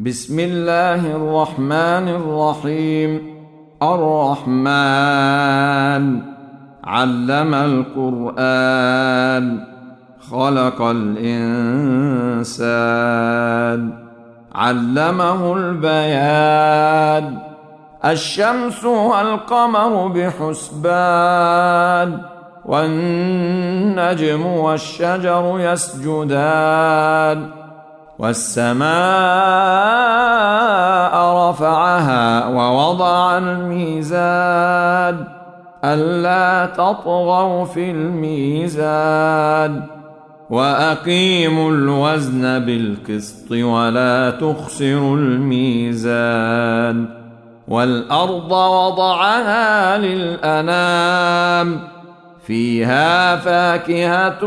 بسم الله الرحمن الرحيم. الرحمن علم القرآن خلق الإنسان علمه البيان الشمس والقمر بحسبان والنجم والشجر يسجدان والسماء رفعها ووضع الميزان ألا تطغوا في الميزان وأقيموا الوزن بالقسط ولا تخسروا الميزان والأرض وضعها للأنام فيها فاكهة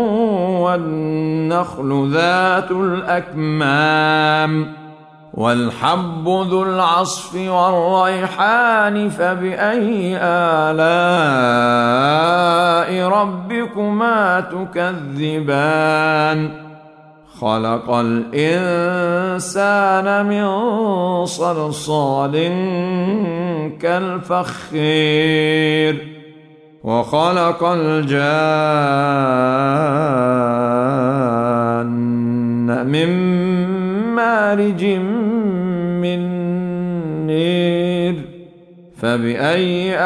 والنخل ذات الأكمام والحب ذو العصف والريحان فبأي آلاء ربكما تكذبان خلق الإنسان من صلصال كالفخير وخلق الجان من مارج من نير فبأي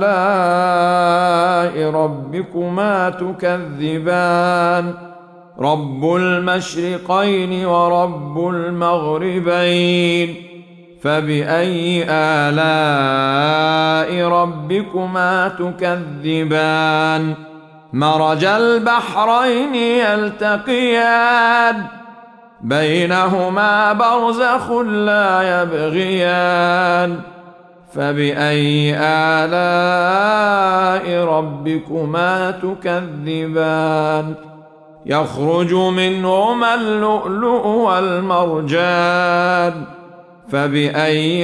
آلاء ربكما تكذبان رب المشرقين ورب المغربين فبأي آلاء ربكما تكذبان مرج البحرين يلتقيان بينهما برزخ لا يبغيان فبأي آلاء ربكما تكذبان يخرج منهما اللؤلؤ والمرجان فبأي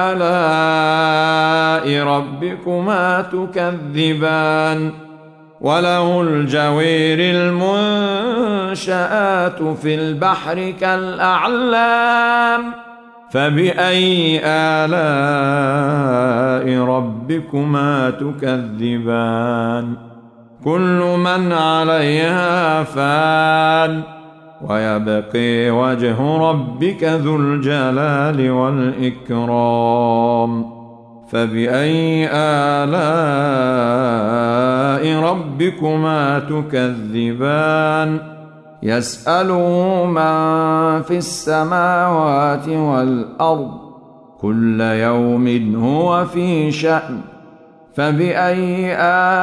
آلاء ربكما تكذبان وله الجوير المنشآت في البحر كالأعلام فبأي آلاء ربكما تكذبان كل من عليها فان ويبقي وجه ربك ذو الجلال والإكرام فبأي آلاء ربكما تكذبان يسأله من في السماوات والأرض كل يوم هو في شأن فبأي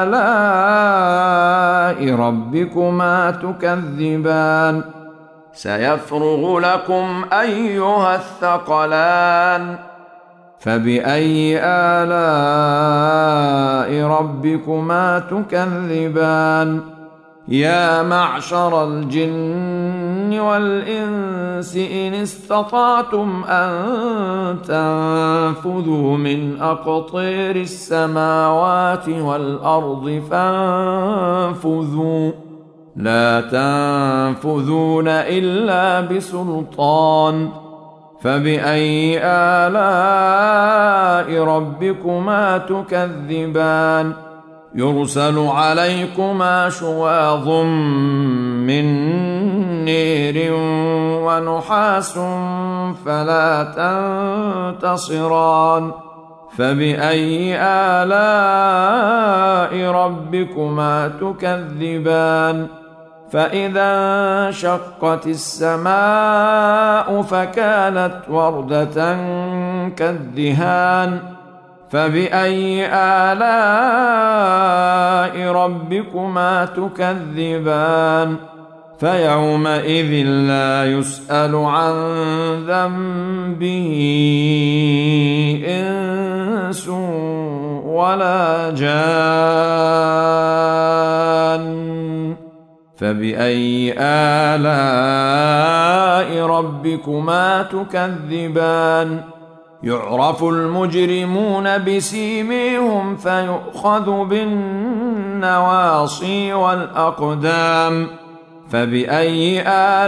آلاء ربكما تكذبان سيفرغ لكم أيها الثقلان فبأي آلاء ربكما تكذبان يا معشر الجن والإنس إن استطعتم أن تنفذوا من أقطير السماوات والأرض فانفذوا لا تنفذون إلا بسلطان فبأي آلاء ربكما تكذبان يرسل عليكما شواظ من نير ونحاس فلا تنتصران فبأي آلاء ربكما تكذبان فإذا انشقت السماء فكانت وردة كالدهان فبأي آلاء ربكما تكذبان فيومئذ لا يسأل عن ذنبه إنس ولا جان فبأي آلاء ربكما تكذبان يعرف المجرمون بسيميهم فيؤخذ بالنواصي والأقدام فبأي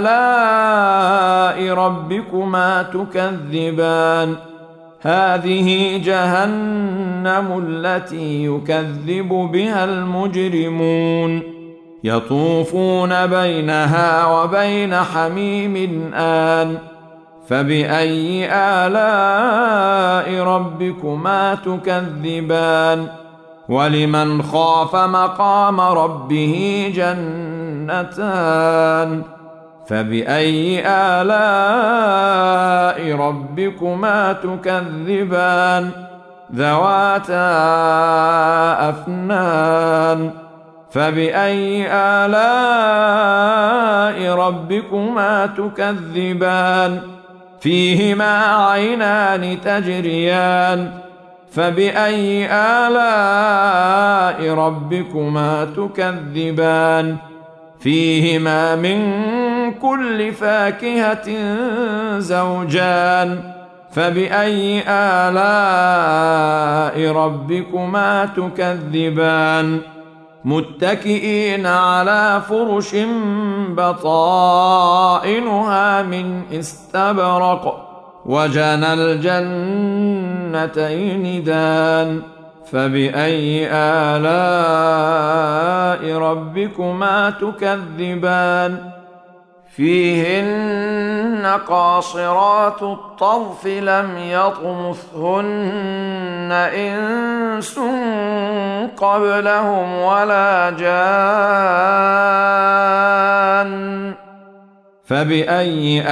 آلاء ربكما تكذبان هذه جهنم التي يكذب بها المجرمون يطوفون بينها وبين حميم آن فبأي آلاء ربكما تكذبان ولمن خاف مقام ربه جنتان فبأي آلاء ربكما تكذبان ذواتا أفنان فبأي آلاء ربكما تكذبان فيهما عينان تجريان فبأي آلاء ربكما تكذبان فيهما من كل فاكهة زوجان فبأي آلاء ربكما تكذبان متكئين على فرش بطائنها من استبرق وجنى الجنتين دان فبأي آلاء ربكما تكذبان فيهن قاصرات الطرف لم يطمثهن إنس قبلهم ولا جان فبأي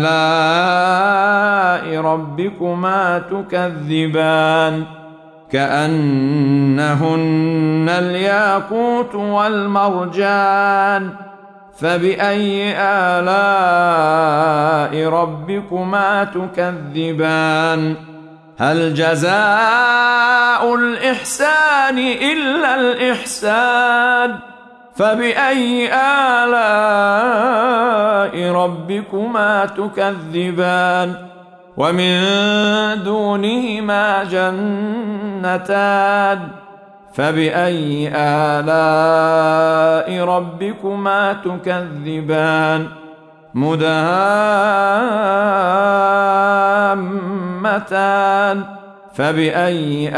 آلاء ربكما تكذبان كأنهن الياقوت والمرجان فبأي آلاء ربكما تكذبان هل جزاء الإحسان إلا الإحسان فبأي آلاء ربكما تكذبان ومن دونهما جنتان فبأي آلاء ربكما تكذبان مدهامتان فبأي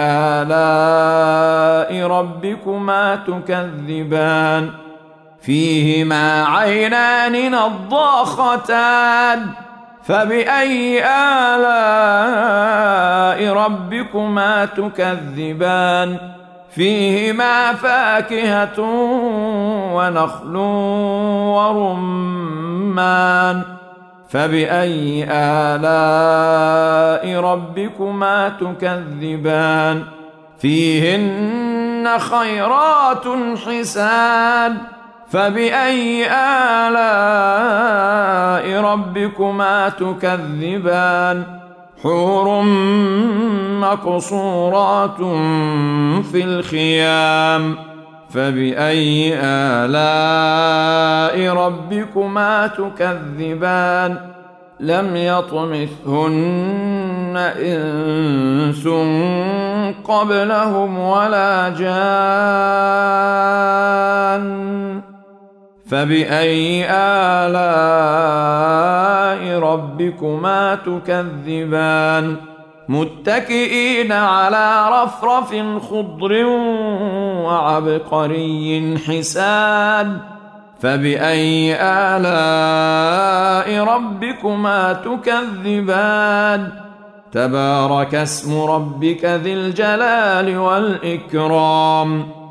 آلاء ربكما تكذبان فيهما عينان نضاختان فبأي آلاء ربكما تكذبان فيهما فاكهة ونخل ورمان فبأي آلاء ربكما تكذبان فيهن خيرات حسان فبأي آلاء ربكما تكذبان حور مقصورات في الخيام فبأي آلاء ربكما تكذبان لم يطمثهن إنس قبلهم ولا جان فبأي آلاء ربكما تكذبان متكئين على رفرف خضر وعبقري حسان فبأي آلاء ربكما تكذبان تبارك اسم ربك ذي الجلال والإكرام